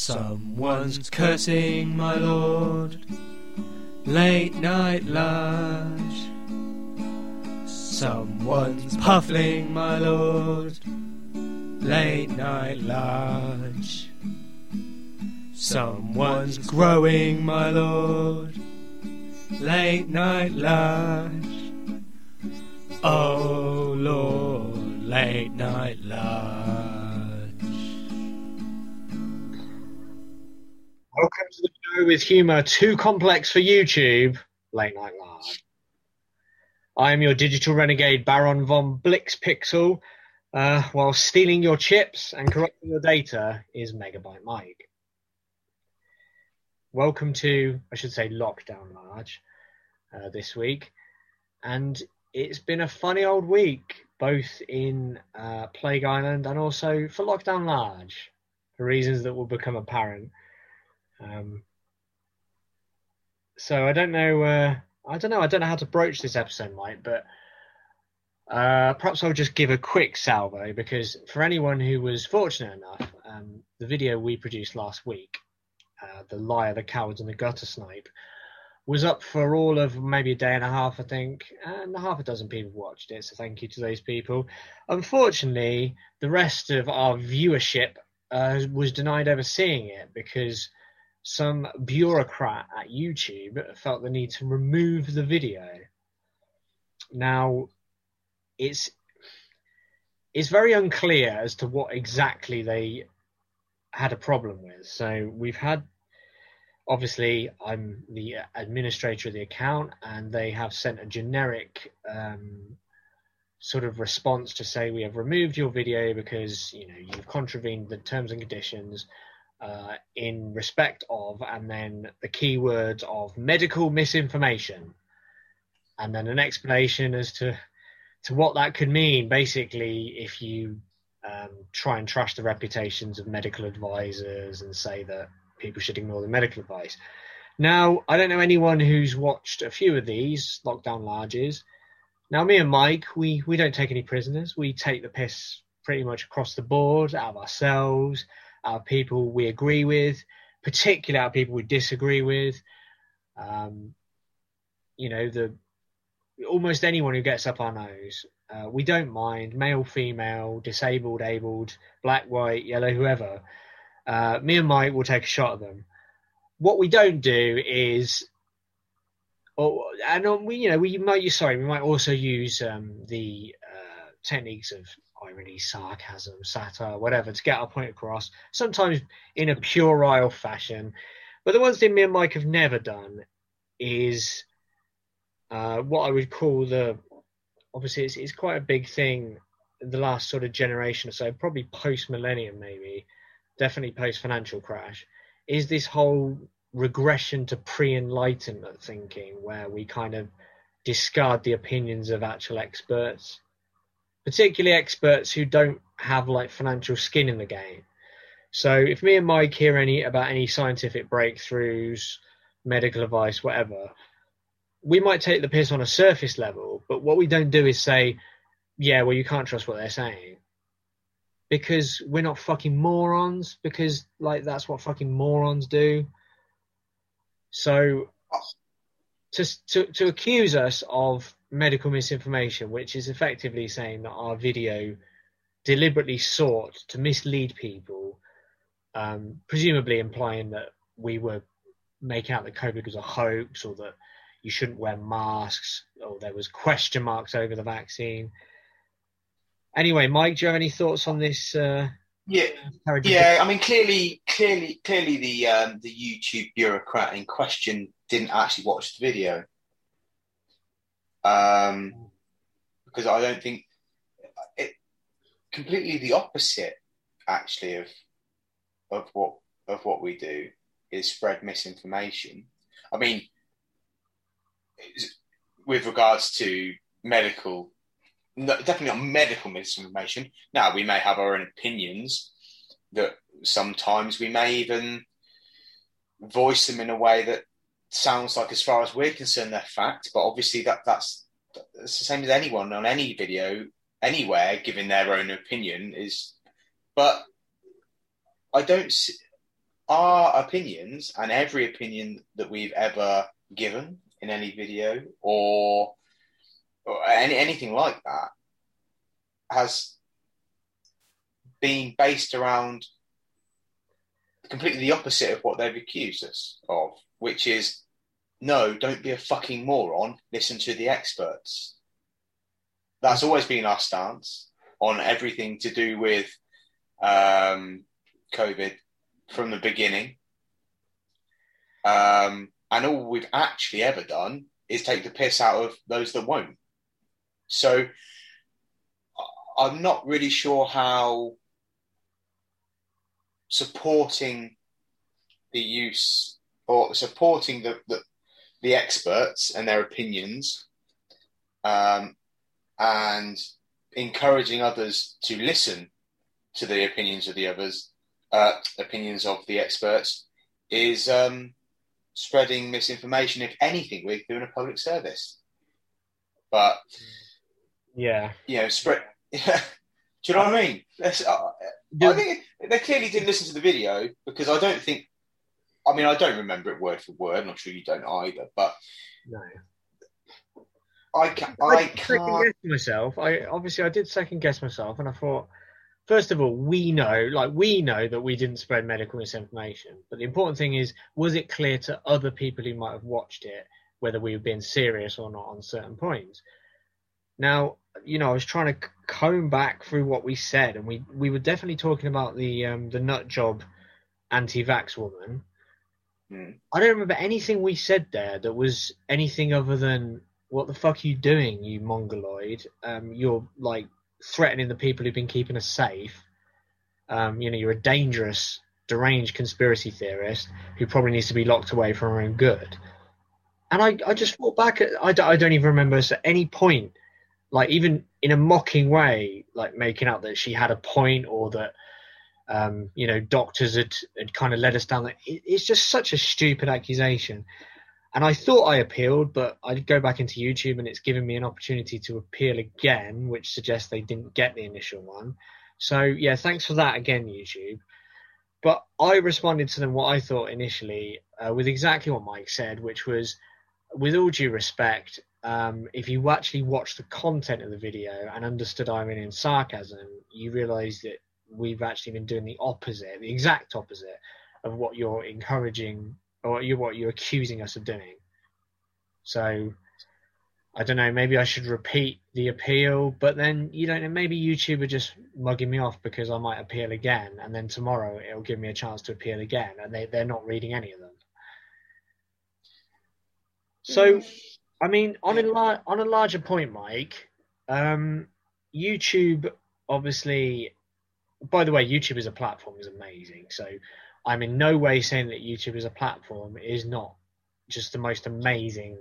Someone's cursing my lord, late night large. Someone's puffling my lord, late night large. Someone's growing my lord, late night large. Oh Lord, late night large. Welcome to the show with humour too complex for YouTube, Late Night Large. I am your digital renegade Baron von Blixpixel, while stealing your chips and corrupting your data is Megabyte Mike. Welcome to, I should say, Lockdown Large this week. And it's been a funny old week, both in Plague Island and also for Lockdown Large, for reasons that will become apparent. So I don't know how to broach this episode, Mike, but perhaps I'll just give a quick salvo, because for anyone who was fortunate enough, the video we produced last week, The Liar, the Cowards and the Gutter Snipe, was up for all of maybe a day and a half, I think, and half a dozen people watched it, so thank you to those people. Unfortunately, the rest of our viewership was denied ever seeing it because some bureaucrat at YouTube felt the need to remove the video. Now, it's very unclear as to what exactly they had a problem with. So we've had, obviously, I'm the administrator of the account, and they have sent a generic sort of response to say, we have removed your video because you've contravened the terms and conditions in respect of, and then the keywords of medical misinformation, and then an explanation as to what that could mean. Basically, if you try and trash the reputations of medical advisors and say that people should ignore the medical advice. Now, I don't know anyone who's watched a few of these Lockdown Larges. Now, me and Mike, we don't take any prisoners. We take the piss pretty much across the board, out of ourselves, out of people we agree with, particularly out of people we disagree with. Almost anyone who gets up our nose. We don't mind, male, female, disabled, abled, black, white, yellow, whoever. Me and Mike will take a shot at them. What we don't do is, we might also use the techniques of irony, sarcasm, satire, whatever, to get our point across, sometimes in a puerile fashion. But the one thing me and Mike have never done is what I would call obviously it's quite a big thing in the last sort of generation or so, probably post-millennium maybe, definitely post-financial crash, is this whole regression to pre-enlightenment thinking, where we kind of discard the opinions of actual experts, particularly experts who don't have financial skin in the game. So if me and Mike hear about any scientific breakthroughs, medical advice, whatever, we might take the piss on a surface level, but what we don't do is say, yeah, well, you can't trust what they're saying, because we're not fucking morons, because that's what fucking morons do. So to accuse us of medical misinformation, which is effectively saying that our video deliberately sought to mislead people, presumably implying that we were making out that COVID was a hoax, or that you shouldn't wear masks, or there was question marks over the vaccine. Anyway, Mike, do you have any thoughts on this? Yeah. I mean, clearly, the YouTube bureaucrat in question didn't actually watch the video, because I don't think it. Completely the opposite, actually, of what we do is spread misinformation. I mean, with regards to medical. No, definitely not medical misinformation. Now, we may have our own opinions that sometimes we may even voice them in a way that sounds like, as far as we're concerned, they're fact. But obviously that's the same as anyone on any video, anywhere, giving their own opinion is. But I don't our opinions and every opinion that we've ever given in any video or anything like that has been based around completely the opposite of what they've accused us of, which is, no, don't be a fucking moron, listen to the experts. That's always been our stance on everything to do with COVID from the beginning. And all we've actually ever done is take the piss out of those that won't. So I'm not really sure how supporting the use or supporting the experts and their opinions and encouraging others to listen to the opinions of the others, opinions of the experts, is spreading misinformation. If anything, we're doing a public service. But yeah, spread. Do you know what I mean? I think they clearly didn't listen to the video because I don't think. I mean, I don't remember it word for word. I'm not sure you don't either. But no, I can't. Second guess myself. I did second guess myself, and I thought, first of all, we know that we didn't spread medical misinformation. But the important thing is, was it clear to other people who might have watched it whether we were being serious or not on certain points? Now, I was trying to comb back through what we said, and we were definitely talking about the nut job anti-vax woman. I don't remember anything we said there that was anything other than, what the fuck are you doing, you mongoloid? You're like threatening the people who've been keeping us safe. You're a dangerous, deranged conspiracy theorist who probably needs to be locked away for her own good. And I just thought back at, I don't even remember us at any point, like even in a mocking way, like making out that she had a point or that, doctors had kind of led us down. It's just such a stupid accusation. And I thought I appealed, but I'd go back into YouTube and it's given me an opportunity to appeal again, which suggests they didn't get the initial one. So, yeah, thanks for that again, YouTube. But I responded to them what I thought initially with exactly what Mike said, which was, with all due respect, if you actually watched the content of the video and understood Iranian sarcasm, you realise that we've actually been doing the opposite, the exact opposite of what you're encouraging or what you're accusing us of doing. So, I don't know, maybe I should repeat the appeal, but then, maybe YouTube are just mugging me off because I might appeal again, and then tomorrow it'll give me a chance to appeal again, and they're not reading any of them. So, I mean, on a larger point, Mike, YouTube, obviously, by the way, YouTube as a platform is amazing. So I'm in no way saying that YouTube as a platform is not just the most amazing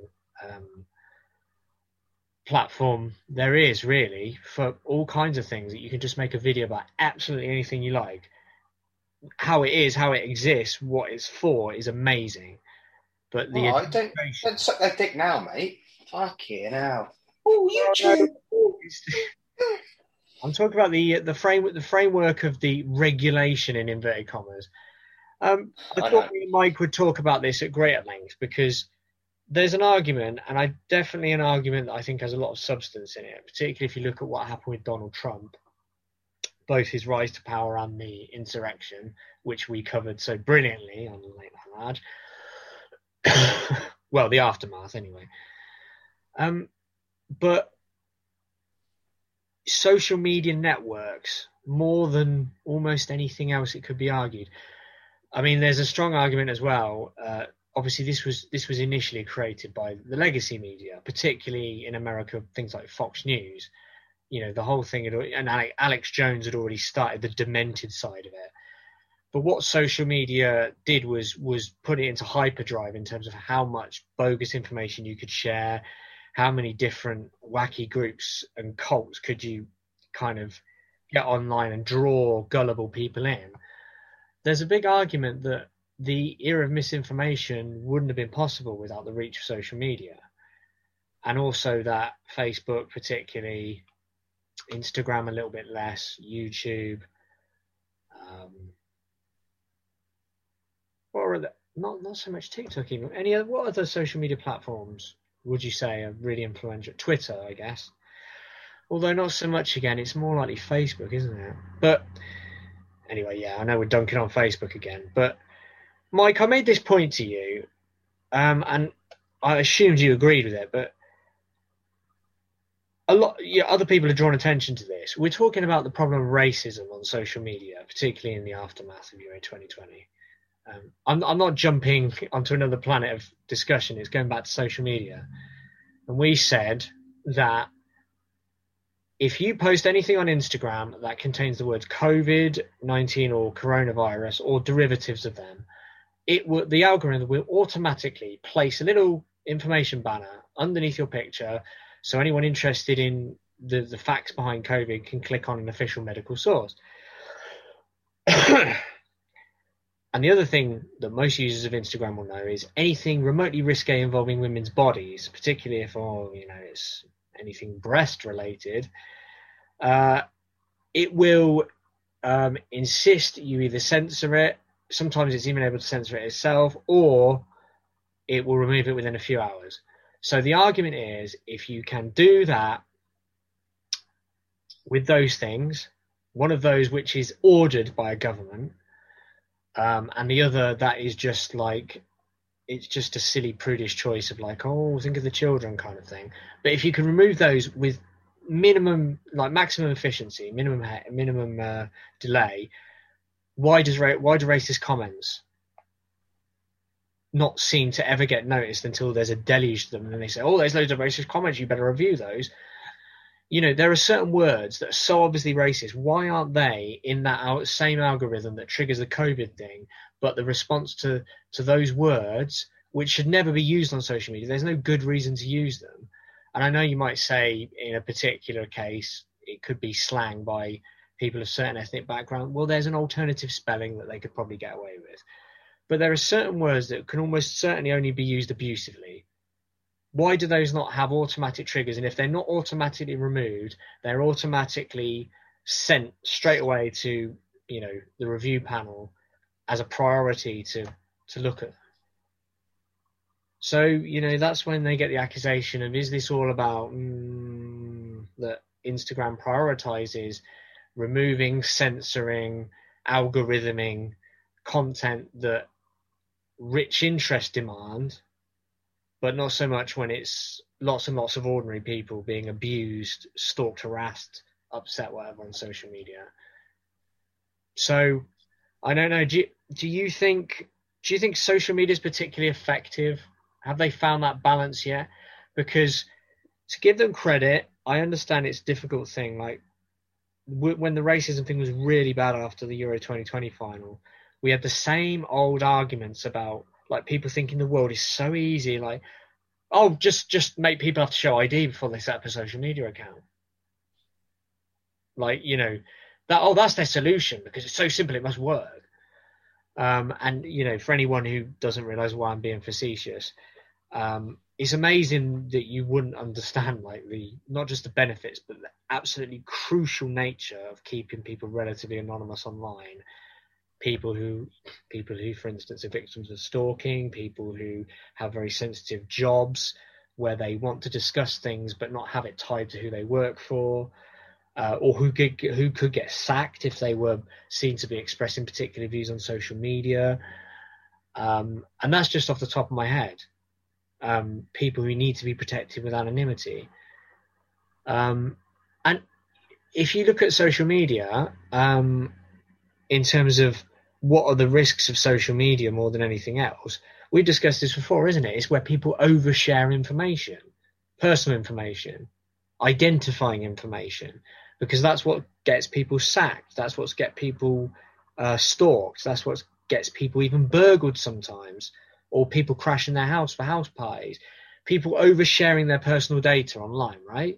platform there is, really, for all kinds of things that you can just make a video about absolutely anything you like. How it is, how it exists, what it's for is amazing. But don't suck that dick now, mate. Fucking hell. Oh, YouTube. I'm talking about the framework of the regulation in inverted commas. I thought me and Mike would talk about this at greater length because there's an argument, and definitely an argument that I think has a lot of substance in it, particularly if you look at what happened with Donald Trump, both his rise to power and the insurrection, which we covered so brilliantly on Late Night Large. Well, the aftermath, anyway. But social media networks, more than almost anything else, it could be argued. I mean, there's a strong argument as well. Obviously, this was initially created by the legacy media, particularly in America, things like Fox News. The whole thing, and Alex Jones had already started the demented side of it. But what social media did was put it into hyperdrive in terms of how much bogus information you could share, how many different wacky groups and cults could you kind of get online and draw gullible people in. There's a big argument that the era of misinformation wouldn't have been possible without the reach of social media. And also that Facebook, particularly, Instagram a little bit less, YouTube, Not so much TikTok even. What other social media platforms would you say are really influential? Twitter, I guess. Although not so much again, it's more likely Facebook, isn't it? But anyway, yeah, I know we're dunking on Facebook again. But Mike, I made this point to you, and I assumed you agreed with it, but other people have drawn attention to this. We're talking about the problem of racism on social media, particularly in the aftermath of Euro 2020. I'm not jumping onto another planet of discussion. It's going back to social media. And we said that if you post anything on Instagram that contains the words COVID-19 or coronavirus or derivatives of them, the algorithm will automatically place a little information banner underneath your picture, so anyone interested in the facts behind COVID can click on an official medical source. And the other thing that most users of Instagram will know is anything remotely risque involving women's bodies, particularly if it's anything breast related, it will insist you either censor it. Sometimes it's even able to censor it itself, or it will remove it within a few hours. So the argument is, if you can do that with those things, one of those which is ordered by a government, and the other that is just like, it's just a silly prudish choice of like, oh, think of the children kind of thing. But if you can remove those with maximum efficiency, minimum delay, why do racist comments not seem to ever get noticed until there's a deluge to them, and then they say, oh, there's loads of racist comments, you better review those. There are certain words that are so obviously racist. Why aren't they in that same algorithm that triggers the COVID thing, but the response to those words, which should never be used on social media, there's no good reason to use them. And I know you might say in a particular case, it could be slang by people of certain ethnic background. Well, there's an alternative spelling that they could probably get away with. But there are certain words that can almost certainly only be used abusively. Why do those not have automatic triggers? And if they're not automatically removed, they're automatically sent straight away to, the review panel as a priority to look at. So, that's when they get the accusation of, is this all about that Instagram prioritizes removing, censoring, algorithming content that rich interest demand, but not so much when it's lots and lots of ordinary people being abused, stalked, harassed, upset, whatever on social media. So I don't know. Do you think social media is particularly effective? Have they found that balance yet? Because to give them credit, I understand it's a difficult thing. Like when the racism thing was really bad after the Euro 2020 final, we had the same old arguments about like people thinking the world is so easy, like, oh, just make people have to show ID before they set up a social media account. Like, that's their solution because it's so simple, it must work. And, for anyone who doesn't realize why I'm being facetious, it's amazing that you wouldn't understand like not just the benefits, but the absolutely crucial nature of keeping people relatively anonymous online. People who, for instance, are victims of stalking, people who have very sensitive jobs where they want to discuss things but not have it tied to who they work for, or who could get sacked if they were seen to be expressing particular views on social media. And that's just off the top of my head. People who need to be protected with anonymity. And if you look at social media, in terms of what are the risks of social media more than anything else, we've discussed this before, isn't it? It's where people overshare information, personal information, identifying information, because that's what gets people sacked. That's what gets people stalked. That's what gets people even burgled sometimes, or people crashing their house for house parties. People oversharing their personal data online, right?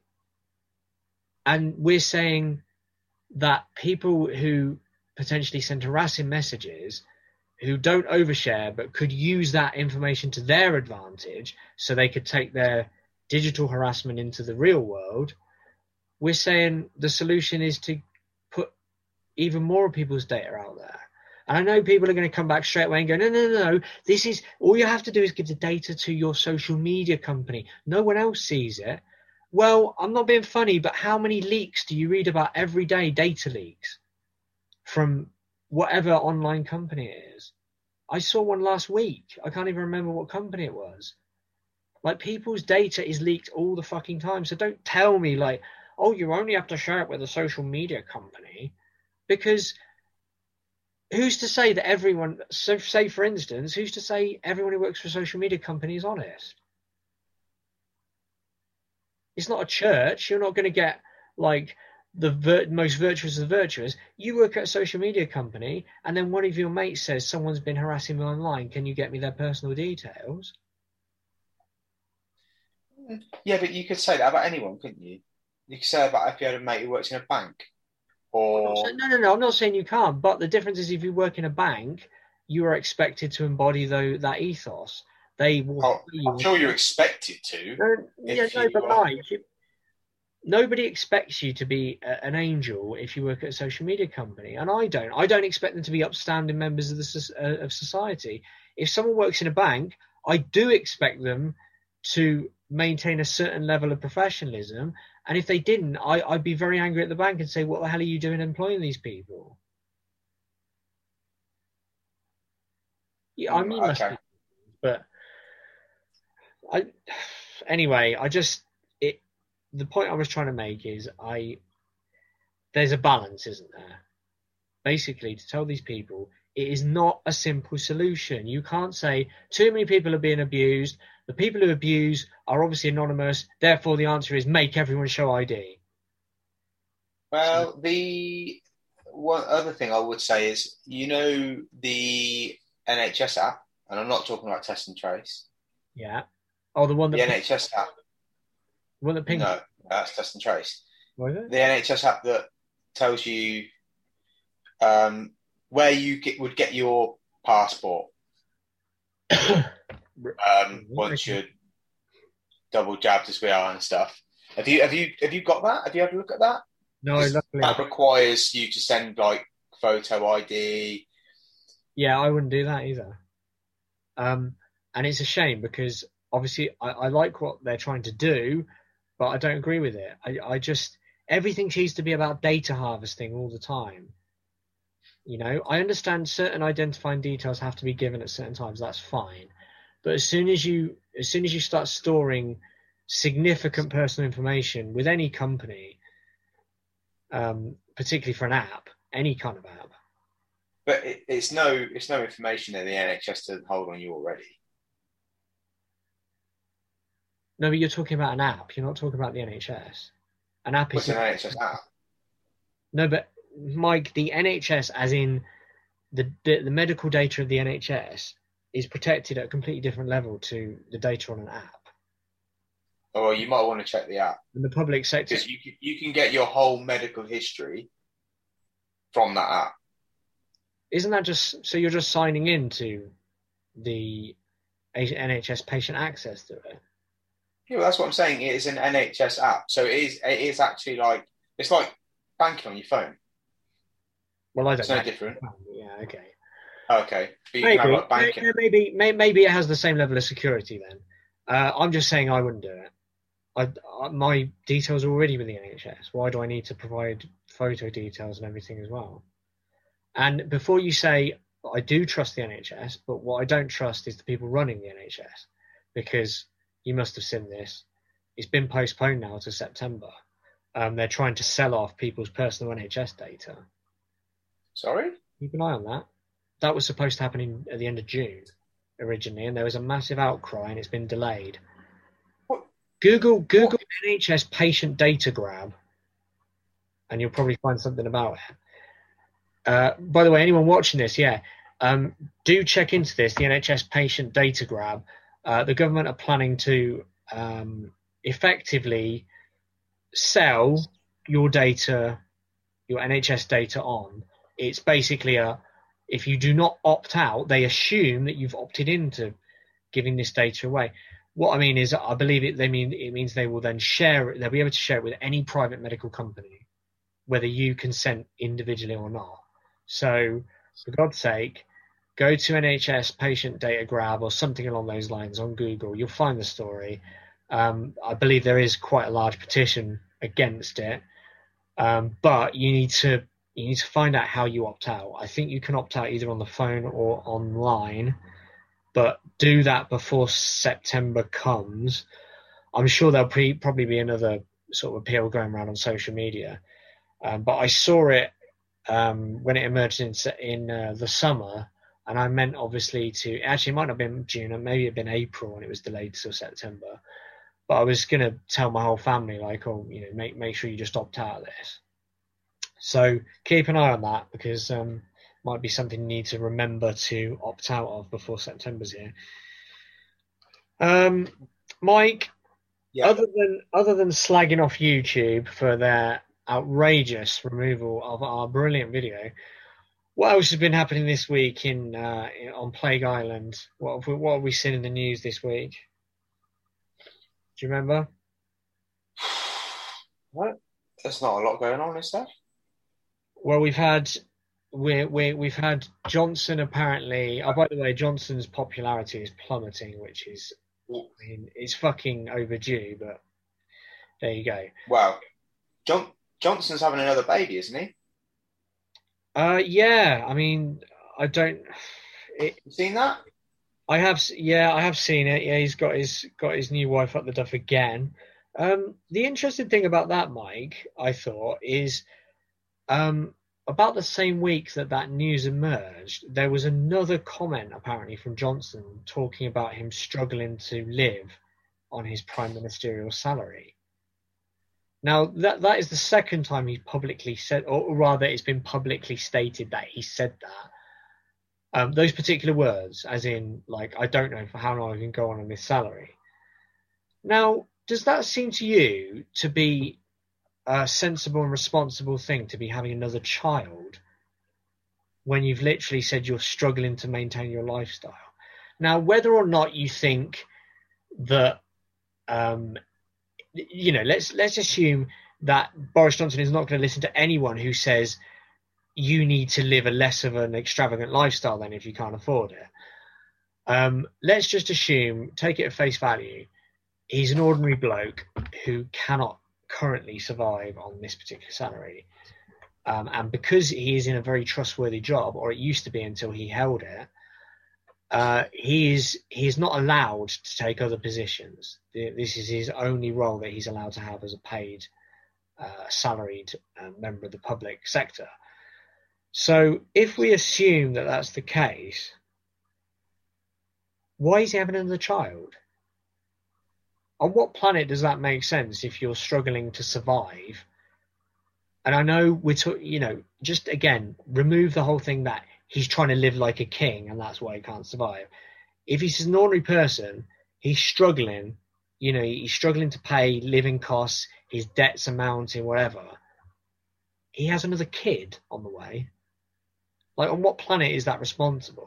And we're saying that people who potentially send harassing messages, who don't overshare but could use that information to their advantage so they could take their digital harassment into the real world, we're saying the solution is to put even more of people's data out there. And I know people are going to come back straight away and go, no. This is all you have to do is give the data to your social media company. No one else sees it. Well, I'm not being funny, but how many leaks do you read about every day? Data leaks from whatever online company it is. I saw one last week. I can't even remember what company it was. Like, people's data is leaked all the fucking time. So don't tell me like, oh, you only have to share it with a social media company, because who's to say that everyone, so say for instance, who's to say everyone who works for a social media company is honest? It's not a church. You're not going to get like the most virtuous of the virtuous. You work at a social media company, and then one of your mates says someone's been harassing me online. Can you get me their personal details? Yeah, but you could say that about anyone, couldn't you? You could say about if you had a mate who works in a bank. Or No. I'm not saying you can't. But the difference is, if you work in a bank, you are expected to embody that ethos. They will. I'm sure you're expected to. But Mike, nobody expects you to be an angel if you work at a social media company, and I don't. I don't expect them to be upstanding members of of society. If someone works in a bank, I do expect them to maintain a certain level of professionalism. And if they didn't, I'd be very angry at the bank and say, what the hell are you doing employing these people? Yeah, I mean, okay. But anyway, the point I was trying to make is there's a balance, isn't there? Basically, to tell these people, it is not a simple solution. You can't say too many people are being abused. The people who abuse are obviously anonymous. Therefore, the answer is make everyone show ID. Well, the one other thing I would say is, the NHS app, and I'm not talking about Test and Trace. Yeah. Oh, the one that... The NHS app. The one that pings... No, that's Test and Trace. What is it? The NHS app that tells you where you would get your passport once you're double jabbed as we are and stuff. Have you got that? Have you had a look at that? No, luckily. That requires you to send like photo ID. Yeah, I wouldn't do that either. And it's a shame, because obviously I like what they're trying to do, but I don't agree with it. I just, everything seems to be about data harvesting all the time. I understand certain identifying details have to be given at certain times. That's fine. But as soon as you start storing significant personal information with any company, particularly for an app, any kind of app. But it's no information that the NHS doesn't hold on you already. No, but you're talking about an app. You're not talking about the NHS. An app is an NHS app. No, but Mike, the NHS, as in the medical data of the NHS, is protected at a completely different level to the data on an app. Oh, well, you might want to check the app. In the public sector, because you can get your whole medical history from that app. Isn't that just so? You're just signing into the NHS patient access to it. Yeah, well, that's what I'm saying. It is an NHS app, so it is actually like, it's like banking on your phone. Well, I don't. It's know. no different. Yeah. Okay. Okay. But you can have like banking. Maybe it has the same level of security then. I'm just saying I wouldn't do it. My details are already with the NHS. Why do I need to provide photo details and everything as well? And before you say, I do trust the NHS, but what I don't trust is the people running the NHS, because you must have seen this. It's been postponed now to September. They're trying to sell off people's personal NHS data. Sorry? Keep an eye on that. That was supposed to happen at the end of June originally, and there was a massive outcry, and it's been delayed. What? Google NHS patient data grab, and you'll probably find something about it. By the way, anyone watching this, do check into this, the NHS patient data grab. The government are planning to effectively sell your data, your NHS data on. It's basically if you do not opt out, they assume that you've opted into giving this data away. What I mean is, I believe it means they will then share it. They'll be able to share it with any private medical company, whether you consent individually or not. So for God's sake, go to NHS patient data grab or something along those lines on Google. You'll find the story. I believe there is quite a large petition against it, but you need to find out how you opt out. I think you can opt out either on the phone or online, but do that before September comes. I'm sure there'll probably be another sort of appeal going around on social media, but I saw it when it emerged in the summer, and I meant obviously to actually it might not have been June, or maybe it'd been April, and it was delayed till September. But I was gonna tell my whole family, like, oh, you know, make sure you just opt out of this. So keep an eye on that, because might be something you need to remember to opt out of before September's here. Mike, Yeah. other than slagging off YouTube for their outrageous removal of our brilliant video, what else has been happening this week on Plague Island? What have we seen in the news this week? Do you remember? What? There's not a lot going on, is there? Well, we've had Johnson apparently. Oh, by the way, Johnson's popularity is plummeting, which is, I mean, it's fucking overdue. But there you go. Well, Johnson's having another baby, isn't he? Yeah. I mean, I don't. You seen that? I have seen it. Yeah, he's got his new wife up the duff again. The interesting thing about that, Mike, I thought, is about the same week that news emerged, there was another comment apparently from Johnson talking about him struggling to live on his prime ministerial salary. Now, that is the second time he publicly said, or rather it's been publicly stated that he said that. Those particular words, as in, like, I don't know for how long I can go on this salary. Now, does that seem to you to be a sensible and responsible thing to be having another child when you've literally said you're struggling to maintain your lifestyle? Now, whether or not you think that, you know, let's assume that Boris Johnson is not going to listen to anyone who says you need to live a less of an extravagant lifestyle than if you can't afford it. Let's just assume, take it at face value, he's an ordinary bloke who cannot currently survive on this particular salary. And because he is in a very trustworthy job, or it used to be until he held it, he is not allowed to take other positions. This is his only role that he's allowed to have as a paid, salaried member of the public sector. So if we assume that that's the case, why is he having another child? On what planet does that make sense if you're struggling to survive? And I know just again, remove the whole thing that he's trying to live like a king and that's why he can't survive. If he's an ordinary person, he's struggling, he's struggling to pay living costs, his debts are mounting, whatever. He has another kid on the way. Like, on what planet is that responsible?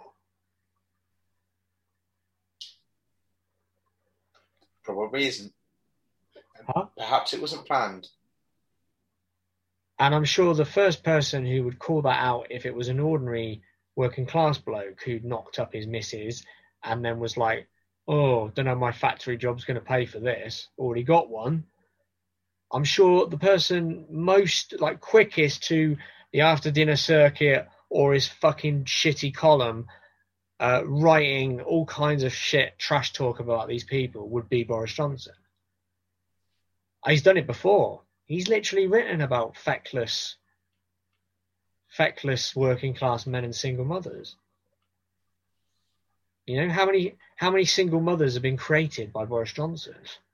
Probably isn't. Huh? Perhaps it wasn't planned. And I'm sure the first person who would call that out, if it was an ordinary working class bloke who'd knocked up his missus and then was like, oh, don't know, my factory job's going to pay for this, already got one. I'm sure the person most, quickest to the after dinner circuit or his fucking shitty column writing all kinds of shit, trash talk about these people would be Boris Johnson. He's done it before. He's literally written about feckless working class men and single mothers. You know, how many single mothers have been created by Boris Johnson?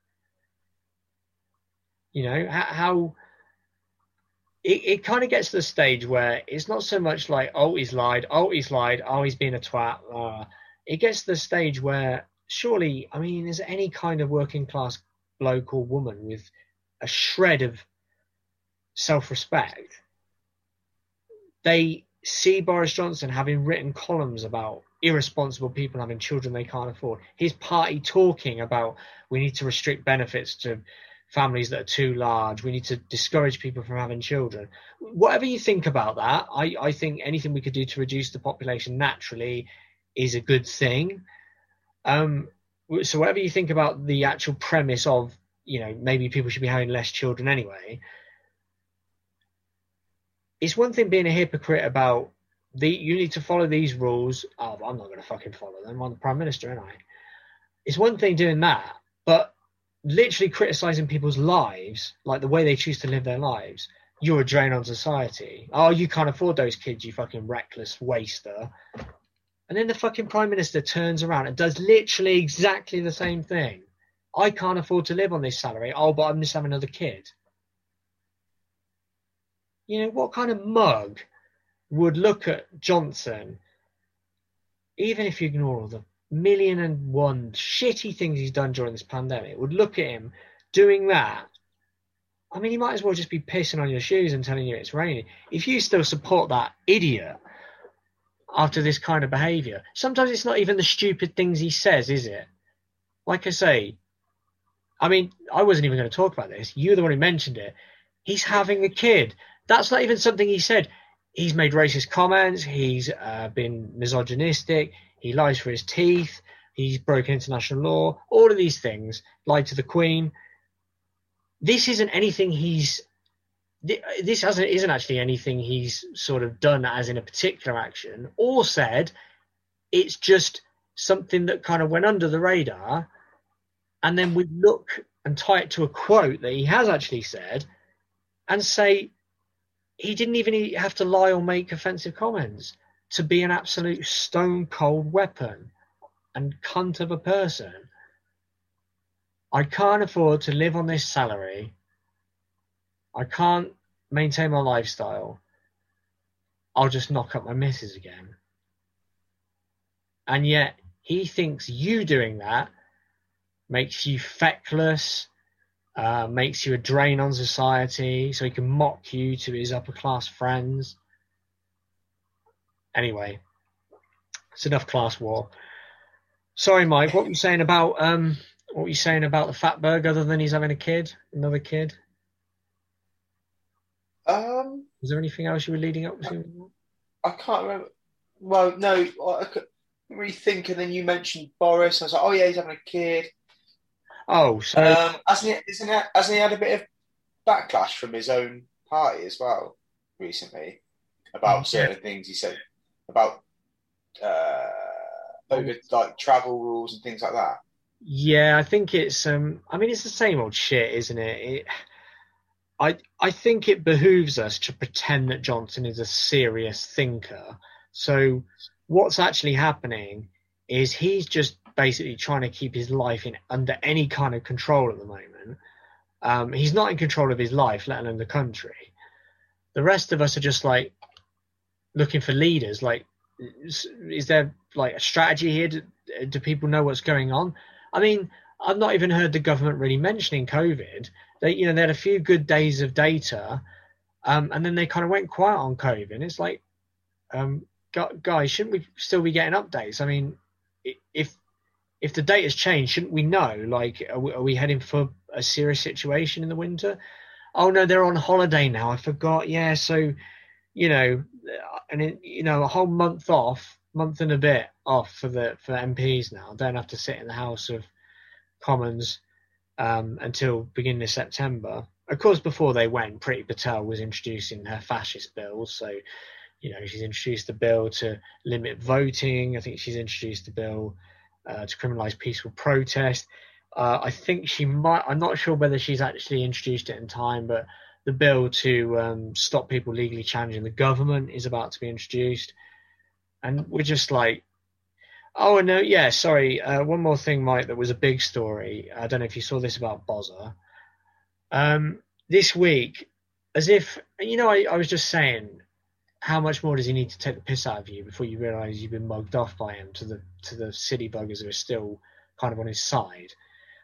You know, how it kind of gets to the stage where it's not so much like, oh, he's lied, oh, he's being a twat. It gets to the stage where surely, I mean, is any kind of working class bloke or woman with a shred of self-respect, they see Boris Johnson having written columns about irresponsible people having children they can't afford, his party talking about we need to restrict benefits to families that are too large. We need to discourage people from having children. Whatever you think about that, I think anything we could do to reduce the population naturally is a good thing. So whatever you think about the actual premise of, maybe people should be having less children anyway, it's one thing being a hypocrite about you need to follow these rules. Oh, I'm not going to fucking follow them. I'm the Prime Minister, ain't I? It's one thing doing that, but literally criticising people's lives, like the way they choose to live their lives, you're a drain on society. Oh, you can't afford those kids, you fucking reckless waster. And then the fucking Prime Minister turns around and does literally exactly the same thing. I can't afford to live on this salary. Oh, but I'm just having another kid. What kind of mug would look at Johnson, even if you ignore all the 1,000,001 shitty things he's done during this pandemic, would look at him doing that? I mean, he might as well just be pissing on your shoes and telling you it's raining. If you still support that idiot after this kind of behaviour, sometimes it's not even the stupid things he says, is it? Like I say, I mean, I wasn't even going to talk about this. You're the one who mentioned it. He's having a kid. That's not even something he said. He's made racist comments. He's been misogynistic. He lies for his teeth. He's broken international law. All of these things. Lied to the Queen. This isn't anything isn't actually anything he's sort of done as in a particular action or said. It's just something that kind of went under the radar. And then we look and tie it to a quote that he has actually said and say, he didn't even have to lie or make offensive comments to be an absolute stone cold weapon and cunt of a person. I can't afford to live on this salary. I can't maintain my lifestyle. I'll just knock up my missus again. And yet he thinks you doing that makes you feckless, makes you a drain on society, so he can mock you to his upper class friends. Anyway, it's enough class war. Sorry, Mike. What were you saying about the fatberg? Other than he's having another kid. Was there anything else you were leading up to? I can't remember. Well, no, I couldn't really think. And then you mentioned Boris. And I was like, oh yeah, he's having a kid. Oh, so hasn't he had a bit of backlash from his own party as well recently about certain things he said about over like travel rules and things like that? Yeah, I think it's I mean, it's the same old shit, isn't it? I think it behooves us to pretend that Johnson is a serious thinker. So what's actually happening is he's just basically trying to keep his life under any kind of control at the moment. He's not in control of his life, let alone the country. The rest of us are just like looking for leaders. Like, is there like a strategy here? Do people know what's going on? I mean, I've not even heard the government really mentioning COVID. They had a few good days of data, and then they kind of went quiet on COVID. And it's like, guys, shouldn't we still be getting updates? I mean, if the data's changed, shouldn't we know? Like, are we heading for a serious situation in the winter? Oh no, they're on holiday now. I forgot. Yeah, so a whole month and a bit off for MPs now. Don't have to sit in the House of Commons until beginning of September. Of course, before they went, Priti Patel was introducing her fascist bills. So, she's introduced a bill to limit voting. I think she's introduced a bill to criminalise peaceful protest. I think she might. I'm not sure whether she's actually introduced it in time, but the bill to stop people legally challenging the government is about to be introduced. And we're just like, oh, no, yeah, sorry. One more thing, Mike, that was a big story. I don't know if you saw this about Bozza. This week, as if, I was just saying, how much more does he need to take the piss out of you before you realise you've been mugged off by him to the city buggers who are still kind of on his side?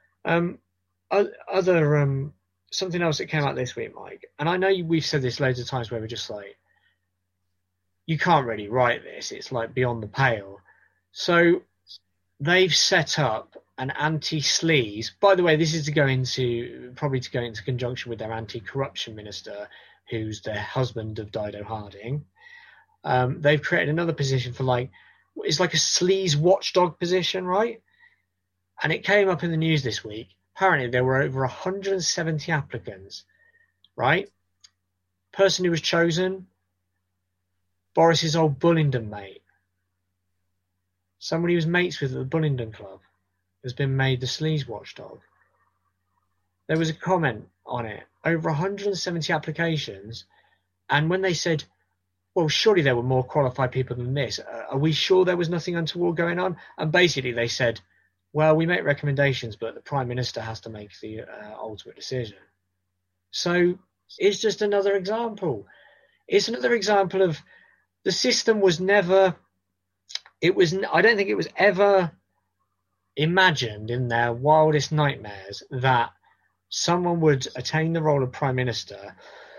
Something else that came out this week, Mike, and I know we've said this loads of times where we're just like, you can't really write this. It's like beyond the pale. So they've set up an anti-sleaze. By the way, this is to go into conjunction with their anti-corruption minister, who's the husband of Dido Harding. They've created another position for it's like a sleaze watchdog position, right? And it came up in the news this week. Apparently, there were over 170 applicants, right? Person who was chosen, Boris's old Bullingdon mate. Somebody he was mates with at the Bullingdon Club has been made the sleaze watchdog. There was a comment on it. Over 170 applications. And when they said, well, surely there were more qualified people than this. Are we sure there was nothing untoward going on? And basically they said, well, we make recommendations, but the Prime Minister has to make the ultimate decision. So it's just another example. It's another example of the system was never... I don't think it was ever imagined in their wildest nightmares that someone would attain the role of Prime Minister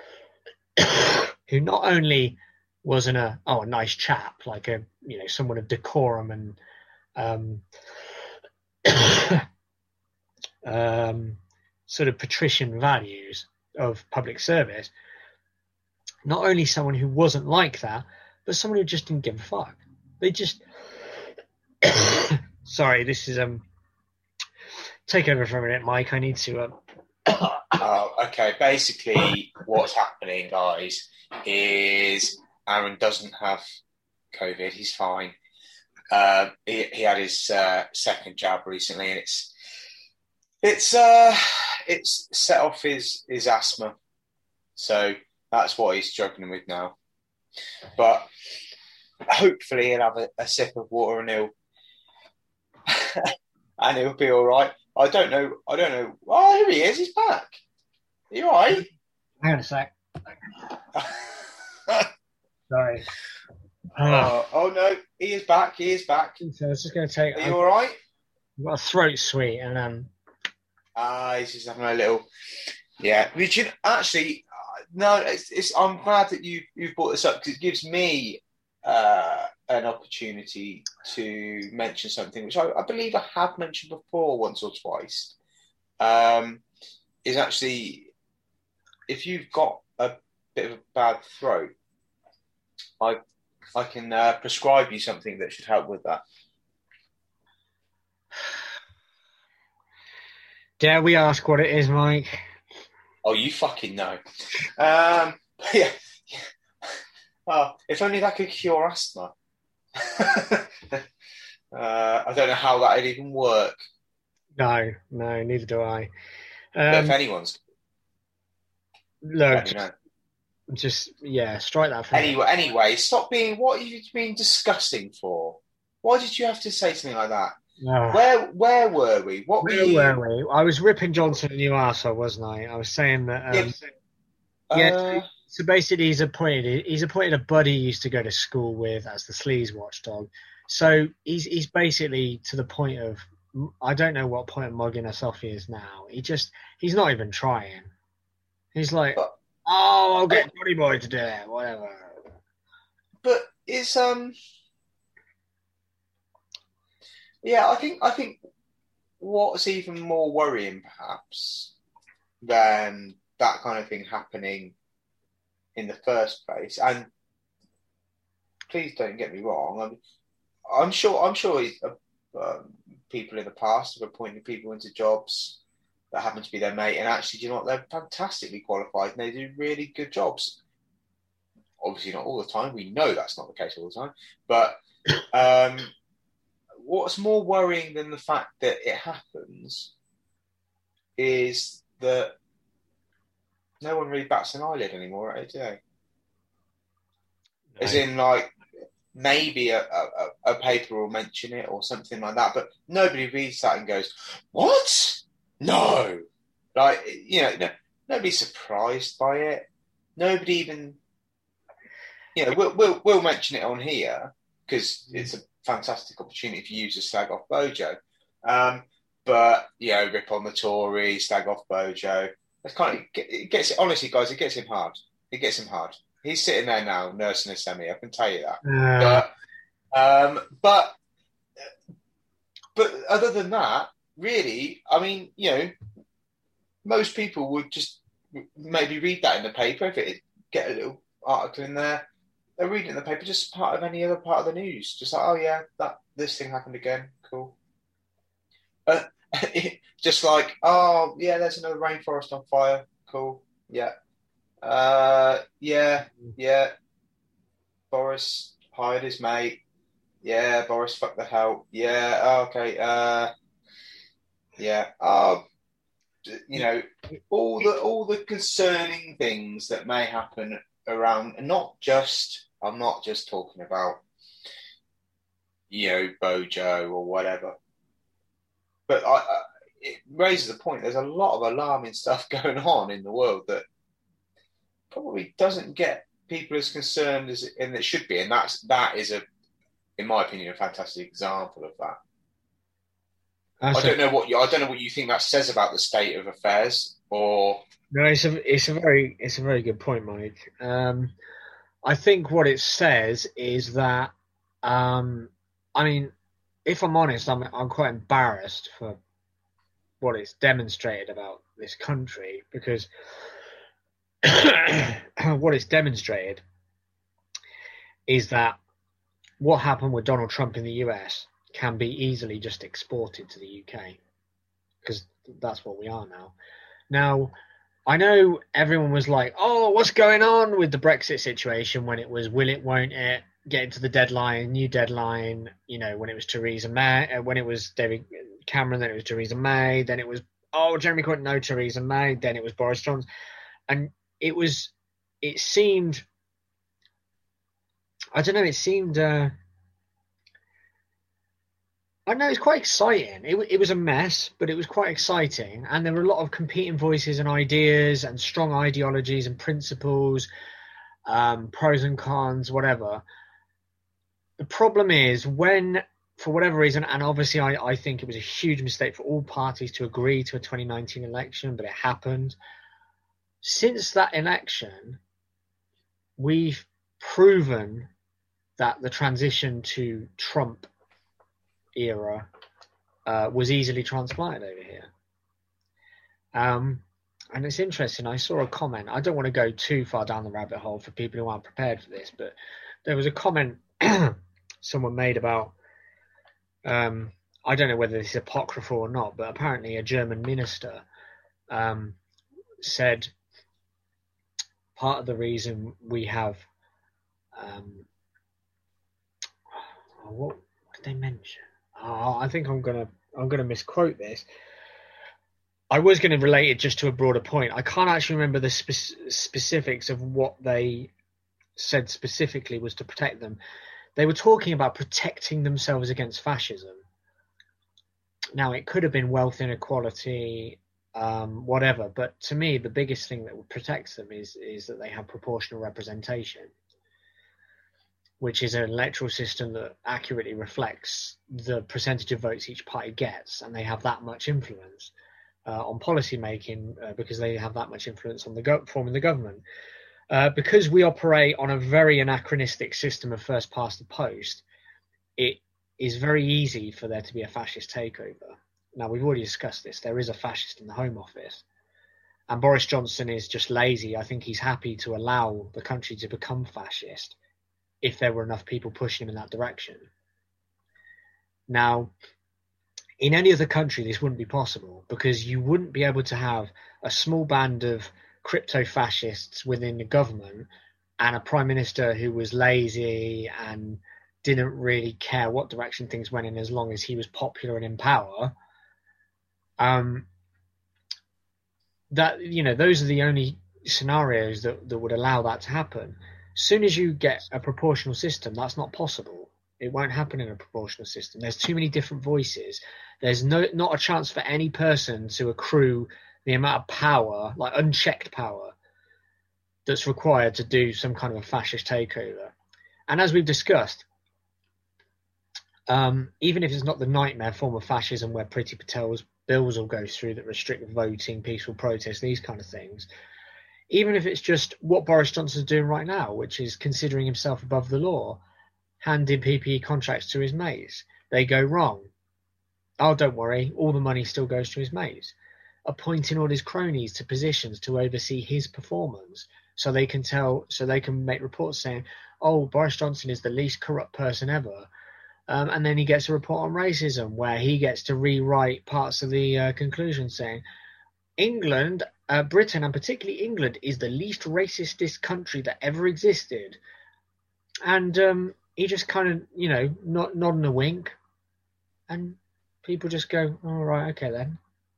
who not only was a nice chap, like someone of decorum and sort of patrician values of public service, not only someone who wasn't like that, but someone who just didn't give a fuck. They just sorry, this is take over for a minute, Mike. I need to Oh, okay. Basically, what's happening, guys, is Aaron doesn't have COVID. He's fine. He had his second jab recently, and it's set off his asthma. So that's what he's struggling with now. But hopefully he'll have a sip of water and he'll be all right. I don't know. Oh, here he is. He's back. Are you all right? Hang on a sec. Sorry. Oh no, he is back. So it's just going to take... Are you all right? I've got a throat sweet and he's just having a little... Yeah. Richard, actually, no, I'm glad that you've brought this up because it gives me an opportunity to mention something which I believe I have mentioned before once or twice. Is actually, if you've got a bit of a bad throat, I can prescribe you something that should help with that. Dare we ask what it is, Mike? Oh, you fucking know. Yeah. Oh, if only that could cure asthma. I don't know how that would even work. No, neither do I. But if anyone's... Look, just strike that from me. Anyway, stop being... What are you being disgusting for? Why did you have to say something like that? Oh. Where were we? Where were we? I was ripping Johnson a new arsehole, wasn't I? I was saying that... So basically, he's appointed a buddy he used to go to school with as the sleaze watchdog. So he's basically to the point of, I don't know what point of mugging us off he is now. He's not even trying. He's like, I'll get Buddy Boy to do it, whatever. But it's I think what's even more worrying perhaps than that kind of thing happening in the first place, and please don't get me wrong, I'm sure people in the past have appointed people into jobs that happen to be their mate, and actually, do you know what, they're fantastically qualified and they do really good jobs. Obviously not all the time, we know that's not the case all the time, but what's more worrying than the fact that it happens is that no one really bats an eyelid anymore, right? Do they? No. As in, like, maybe a paper will mention it or something like that, but nobody reads that and goes, "What? No!" Like, nobody's surprised by it. Nobody even, we'll mention it on here because it's a fantastic opportunity for you to slag off Bojo. But rip on the Tories, slag off Bojo. It's it gets honestly, guys. It gets him hard. He's sitting there now, nursing a semi. I can tell you that. But other than that, really, I mean, most people would just maybe read that in the paper. If it get a little article in there, they'll read it in the paper, just part of any other part of the news. Just like, oh yeah, this thing happened again. Cool. Just like, oh yeah, there's another rainforest on fire. Cool. Yeah. Yeah. Boris hired his mate. Yeah, Boris fucked the hell. Yeah, okay. Yeah. All the concerning things that may happen around, and I'm not just talking about, Bojo or whatever. But it raises a point. There's a lot of alarming stuff going on in the world that probably doesn't get people as concerned as it should be, and that is in my opinion, a fantastic example of that. I don't know what you think that says about the state of affairs, or no, it's a very good point, Mike. I think what it says is that, I mean, if I'm honest, I'm quite embarrassed for what it's demonstrated about this country, because what it's demonstrated is that what happened with Donald Trump in the US can be easily just exported to the UK, because that's what we are now. Now, I know everyone was like, oh, what's going on with the Brexit situation, when it was will it, won't it, getting to the deadline, new deadline, when it was Theresa May, when it was David Cameron, then it was Theresa May, then it was, Jeremy Corbyn, no, Theresa May, then it was Boris Johnson. And it seemed, I don't know, I know, it's quite exciting. It was a mess, but it was quite exciting. And there were a lot of competing voices and ideas and strong ideologies and principles, pros and cons, whatever. The problem is when, for whatever reason, and obviously I think it was a huge mistake for all parties to agree to a 2019 election, but it happened. Since that election, we've proven that the transition to Trump era was easily transplanted over here. And it's interesting, I saw a comment, I don't want to go too far down the rabbit hole for people who aren't prepared for this, but there was a comment someone made about, I don't know whether this is apocryphal or not, but apparently a German minister said part of the reason we have what did they mention? I think I'm gonna misquote this. I was going to relate it just to a broader point. I can't actually remember the specifics of what they said specifically was to protect them. They were talking about protecting themselves against fascism. Now, it could have been wealth inequality, whatever, but to me, the biggest thing that protects them is that they have proportional representation, which is an electoral system that accurately reflects the percentage of votes each party gets, and they have that much influence on policy making because they have that much influence on forming the government. Because we operate on a very anachronistic system of first past the post, it is very easy for there to be a fascist takeover. Now, we've already discussed this. There is a fascist in the Home Office. And Boris Johnson is just lazy. I think he's happy to allow the country to become fascist if there were enough people pushing him in that direction. Now, in any other country, this wouldn't be possible, because you wouldn't be able to have a small band of crypto-fascists within the government and a prime minister who was lazy and didn't really care what direction things went in as long as he was popular and in power. Those are the only scenarios that would allow that to happen. As soon as you get a proportional system, that's not possible. It won't happen in a proportional system. There's too many different voices. There's not a chance for any person to accrue the amount of power, like unchecked power, that's required to do some kind of a fascist takeover. And as we've discussed, even if it's not the nightmare form of fascism where Priti Patel's bills will go through that restrict voting, peaceful protests, these kind of things, even if it's just what Boris Johnson's doing right now, which is considering himself above the law, handing PPE contracts to his mates, they go wrong. oh, don't worry, all the money still goes to his mates. Appointing all his cronies to positions to oversee his performance, so they can make reports saying, oh, Boris Johnson is the least corrupt person ever. And then he gets a report on racism where he gets to rewrite parts of the conclusion saying, England, Britain, and particularly England, is the least racistest country that ever existed. And he just kind of, nodding a wink. And people just go, all right, okay then.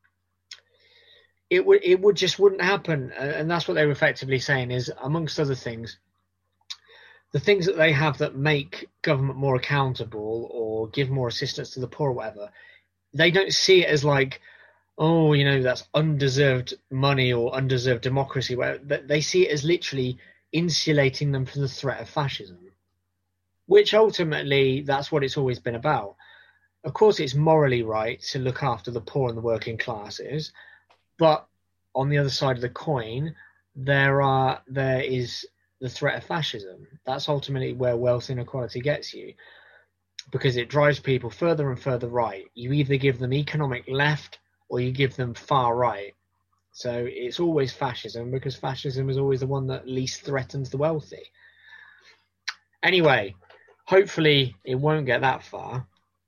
It would just wouldn't happen. And that's what they were effectively saying is, amongst other things, the things that they have that make government more accountable or give more assistance to the poor or whatever, they don't see it as like, oh, that's undeserved money or undeserved democracy. Where they see it as literally insulating them from the threat of fascism, which ultimately that's what it's always been about. Of course, it's morally right to look after the poor and the working classes, but on the other side of the coin, there is the threat of fascism. That's ultimately where wealth inequality gets you, because it drives people further and further right. You either give them economic left or you give them far right. So it's always fascism, because fascism is always the one that least threatens the wealthy. Anyway, hopefully it won't get that far.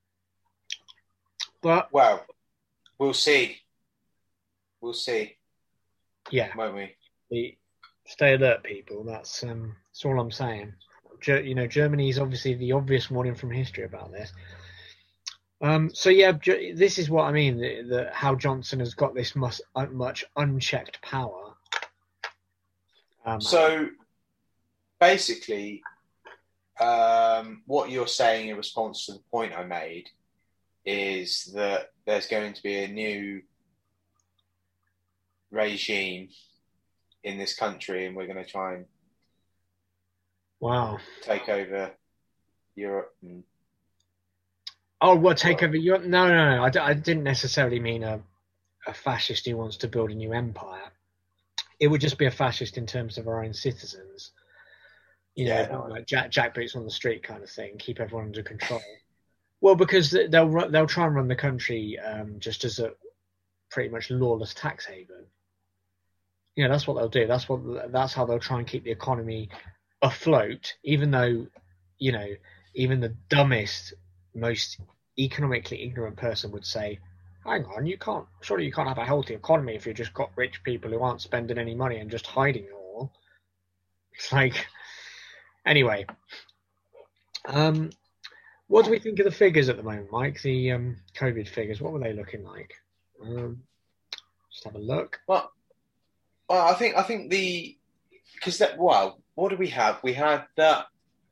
But well, we'll see. We'll see. Yeah, won't we? Stay alert, people. That's all I'm saying. Germany is obviously the obvious warning from history about this. So yeah, this is what I mean. How Johnson has got this much unchecked power. So basically, what you're saying in response to the point I made is that there's going to be a new regime in this country, and we're going to try and take over Europe. Take over Europe? No. I didn't necessarily mean a fascist who wants to build a new empire. It would just be a fascist in terms of our own citizens. Like Jack boots on the street kind of thing. Keep everyone under control. Well, because they'll try and run the country just as a pretty much lawless tax haven. That's what they'll do. That's how they'll try and keep the economy afloat, even though, even the dumbest, most economically ignorant person would say, hang on, surely you can't have a healthy economy if you've just got rich people who aren't spending any money and just hiding it all. It's like, anyway, what do we think of the figures at the moment, Mike? The COVID figures, what were they looking like? Just have a look. Well, I think what do we have? We had that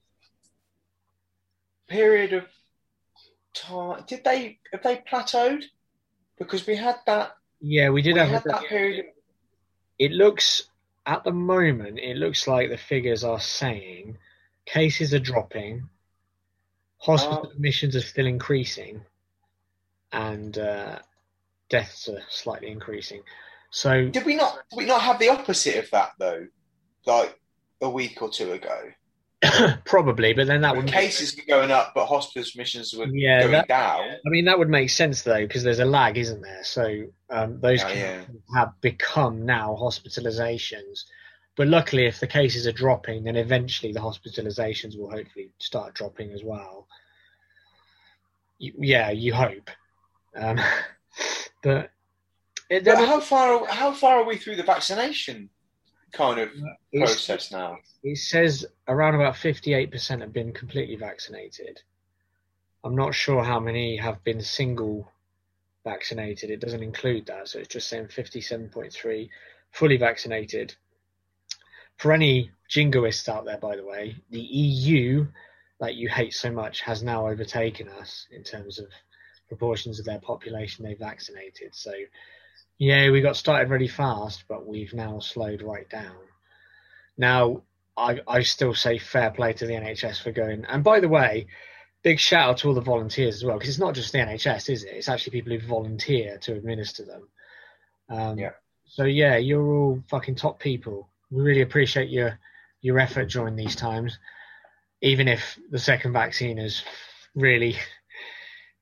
period of time. Have they plateaued? Because we had that. Yeah, we did have that period. It looks at the moment. It looks like the figures are saying cases are dropping, hospital admissions are still increasing, and deaths are slightly increasing. So did we not have the opposite of that though, like a week or two ago? Probably, but then that would cases were going up, but hospital admissions were going down. I mean, that would make sense though, because there's a lag, isn't there? So those have become now hospitalizations. But luckily, if the cases are dropping, then eventually the hospitalizations will hopefully start dropping as well. You hope. But how far are we through the vaccination kind of process now? It says around about 58% have been completely vaccinated. I'm not sure how many have been single vaccinated. It doesn't include that, so it's just saying 57.3 fully vaccinated. For any jingoists out there, by the way, the EU, that you hate so much, has now overtaken us in terms of proportions of their population they vaccinated. So yeah, we got started really fast, but we've now slowed right down. Now, I still say fair play to the NHS for going. And by the way, big shout out to all the volunteers as well, because it's not just the NHS, is it? It's actually people who volunteer to administer them. So yeah, you're all fucking top people. We really appreciate your effort during these times, even if the second vaccine has really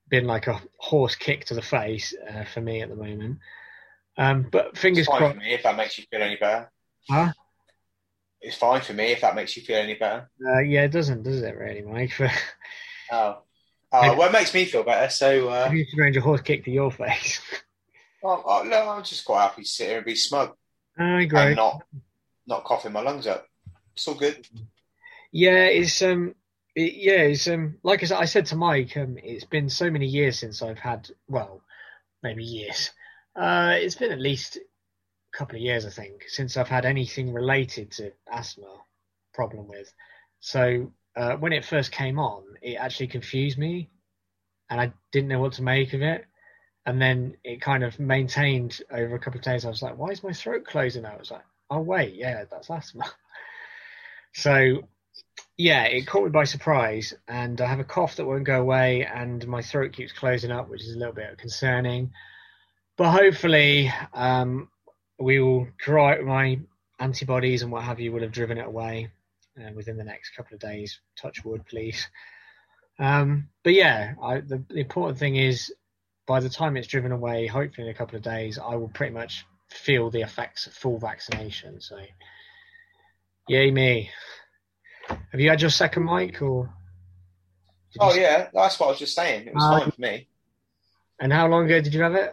been like a horse kick to the face for me at the moment. But fingers It's fine crossed. for me if that makes you feel any better. Huh? It's fine for me if that makes you feel any better. Yeah, it doesn't, does it really, Mike? Oh, Maybe- well, it makes me feel better. So, If you arrange a horse kick to your face. no, I'm just quite happy to sit here and be smug I agree. and not coughing my lungs up. It's all good. Yeah, it's like I said to Mike, it's been so many years since I've had, well, maybe years. It's been at least a couple of years, I think, since I've had anything related to asthma problem with. So when it first came on, it actually confused me, and I didn't know what to make of it. And then it kind of maintained over a couple of days. I was like, why is my throat closing out? I was like, oh wait, yeah, that's asthma. So yeah, it caught me by surprise, and I have a cough that won't go away, and my throat keeps closing up, which is a little bit concerning. But hopefully, we will my antibodies and what have you will have driven it away within the next couple of days. Touch wood, please. But yeah, the important thing is, by the time it's driven away, hopefully in a couple of days, I will pretty much feel the effects of full vaccination. So, yay me. Have you had your second mic, or? Yeah, that's what I was just saying. It was fine for me. And how long ago did you have it?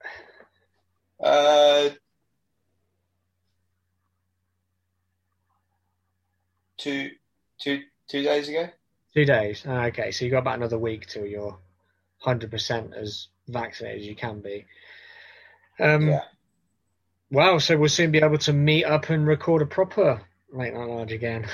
2 days ago. 2 days. Okay, so you got about another week till you're 100% as vaccinated as you can be. Yeah. Wow, so we'll soon be able to meet up and record a proper Late Night Lodge again.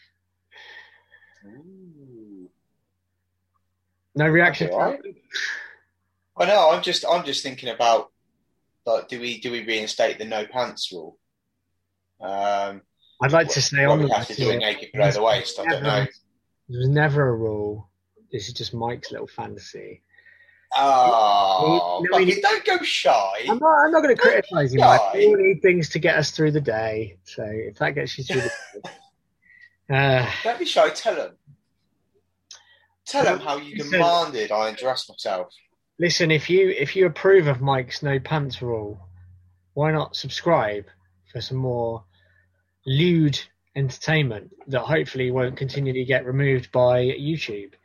Ooh. No reaction. Right. I know. I'm just thinking about, like, do we reinstate the no pants rule? I'd like to say on we the have to do it naked below the waist. I don't know. There was never a rule. This is just Mike's little fantasy. Oh, don't go shy. I'm not going to criticise you, Mike. We all need things to get us through the day. So if that gets you through the day. Don't be shy. Tell them. Tell them how you demanded I undress myself. Listen, if you approve of Mike's no pants rule, why not subscribe for some more lewd entertainment that hopefully won't continually get removed by YouTube?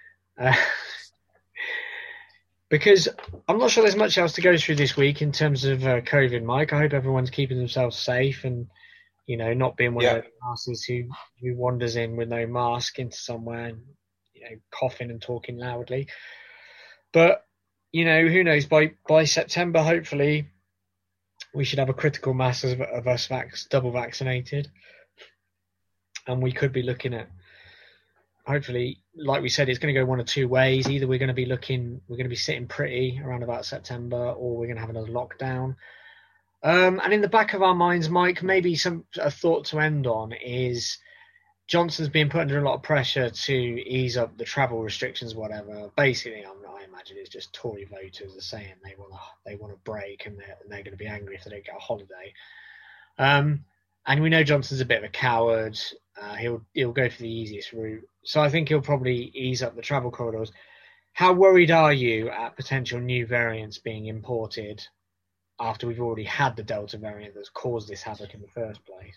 Because I'm not sure there's much else to go through this week in terms of COVID, Mike. I hope everyone's keeping themselves safe and, not being one of those asses who wanders in with no mask into somewhere and, coughing and talking loudly. But, who knows? By September, hopefully, we should have a critical mass of us double vaccinated. And we could be looking at, hopefully, like we said, it's going to go one of two ways. Either we're going to be sitting pretty around about September, or we're going to have another lockdown. And in the back of our minds, Mike, maybe a thought to end on is Johnson's being put under a lot of pressure to ease up the travel restrictions, whatever. Basically, I imagine it's just Tory voters are saying they want a break, and they're going to be angry if they don't get a holiday. And we know Johnson's a bit of a coward. He'll go for the easiest route. So I think he'll probably ease up the travel corridors. How worried are you at potential new variants being imported after we've already had the Delta variant that's caused this havoc in the first place?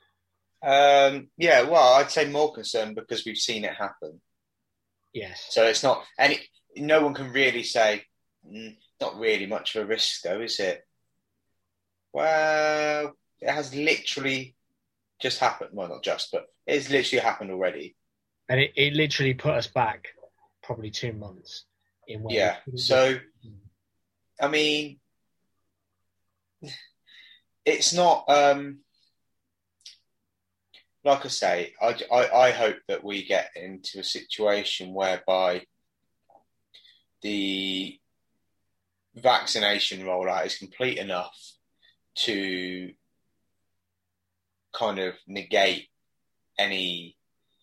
Yeah, well, I'd say more concerned because we've seen it happen. Yes. So it's not, and no one can really say, not really much of a risk though, is it? Well, it has literally just happened. Well, not just, but it's literally happened already. And it literally put us back probably 2 months in where. Yeah. So, I mean, it's not. Like I say, I hope that we get into a situation whereby the vaccination rollout is complete enough to kind of negate any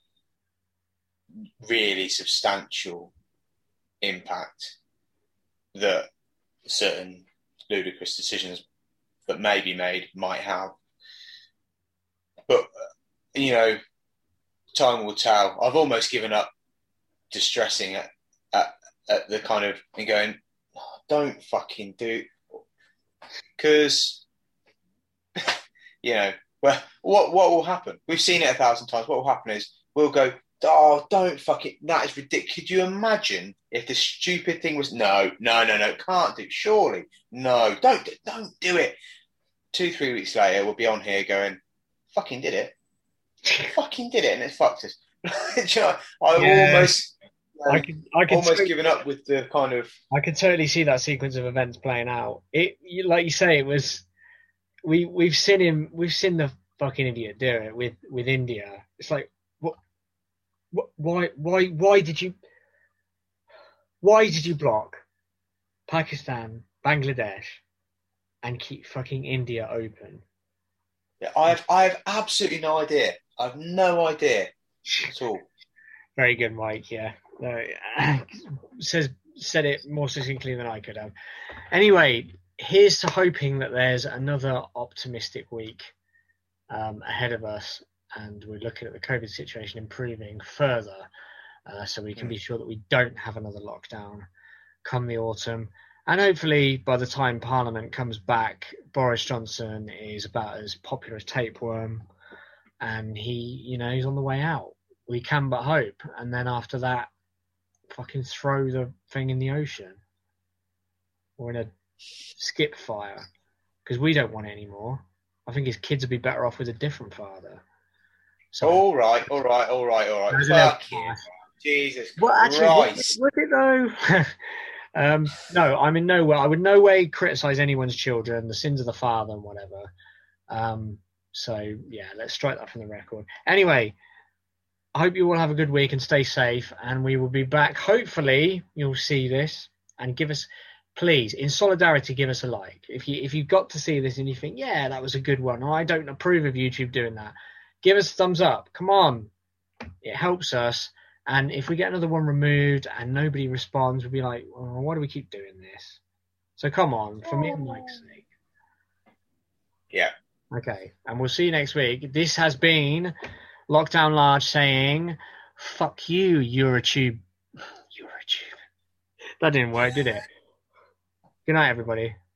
really substantial impact that certain ludicrous decisions that may be made might have. But, time will tell. I've almost given up distressing at the kind of and going, oh, don't fucking do, because well, what will happen? We've seen it 1,000 times. What will happen is we'll go, oh, don't fucking, that is ridiculous. Could you imagine if the stupid thing was no, can't do, surely, no, don't do it. 2-3 weeks later, we'll be on here going, fucking did it, and it fucked us. I can almost given up with the kind of. I could totally see that sequence of events playing out. Like you say, it was. We've seen the fucking idiot do it with India. It's like, why did you block Pakistan, Bangladesh, and keep fucking India open? Yeah, I have absolutely no idea. I have no idea at all. Very good, Mike. Yeah, no, said it more succinctly than I could have. Anyway, here's to hoping that there's another optimistic week ahead of us, and we're looking at the COVID situation improving further, so we can be sure that we don't have another lockdown come the autumn. And hopefully, by the time Parliament comes back, Boris Johnson is about as popular as tapeworm, and he's on the way out. We can but hope. And then after that, fucking throw the thing in the ocean or in a skip fire, because we don't want it anymore. I think his kids would be better off with a different father. So, all right. Fuck you. Jesus Christ. Was it though? No, I'm in no way. I would no way criticize anyone's children, the sins of the father and whatever. So yeah, let's strike that from the record. Anyway, I hope you all have a good week and stay safe, and we will be back. Hopefully you'll see this and give us, please, in solidarity, give us a like. If you got to see this and you think, yeah, that was a good one, or I don't approve of YouTube doing that, give us a thumbs up. Come on. It helps us. And if we get another one removed and nobody responds, we'll be like, oh, why do we keep doing this? So come on, for me and Mike's sake. Yeah. Okay. And we'll see you next week. This has been Lockdown Large saying, fuck you, Eurotube. That didn't work, did it? Good night, everybody.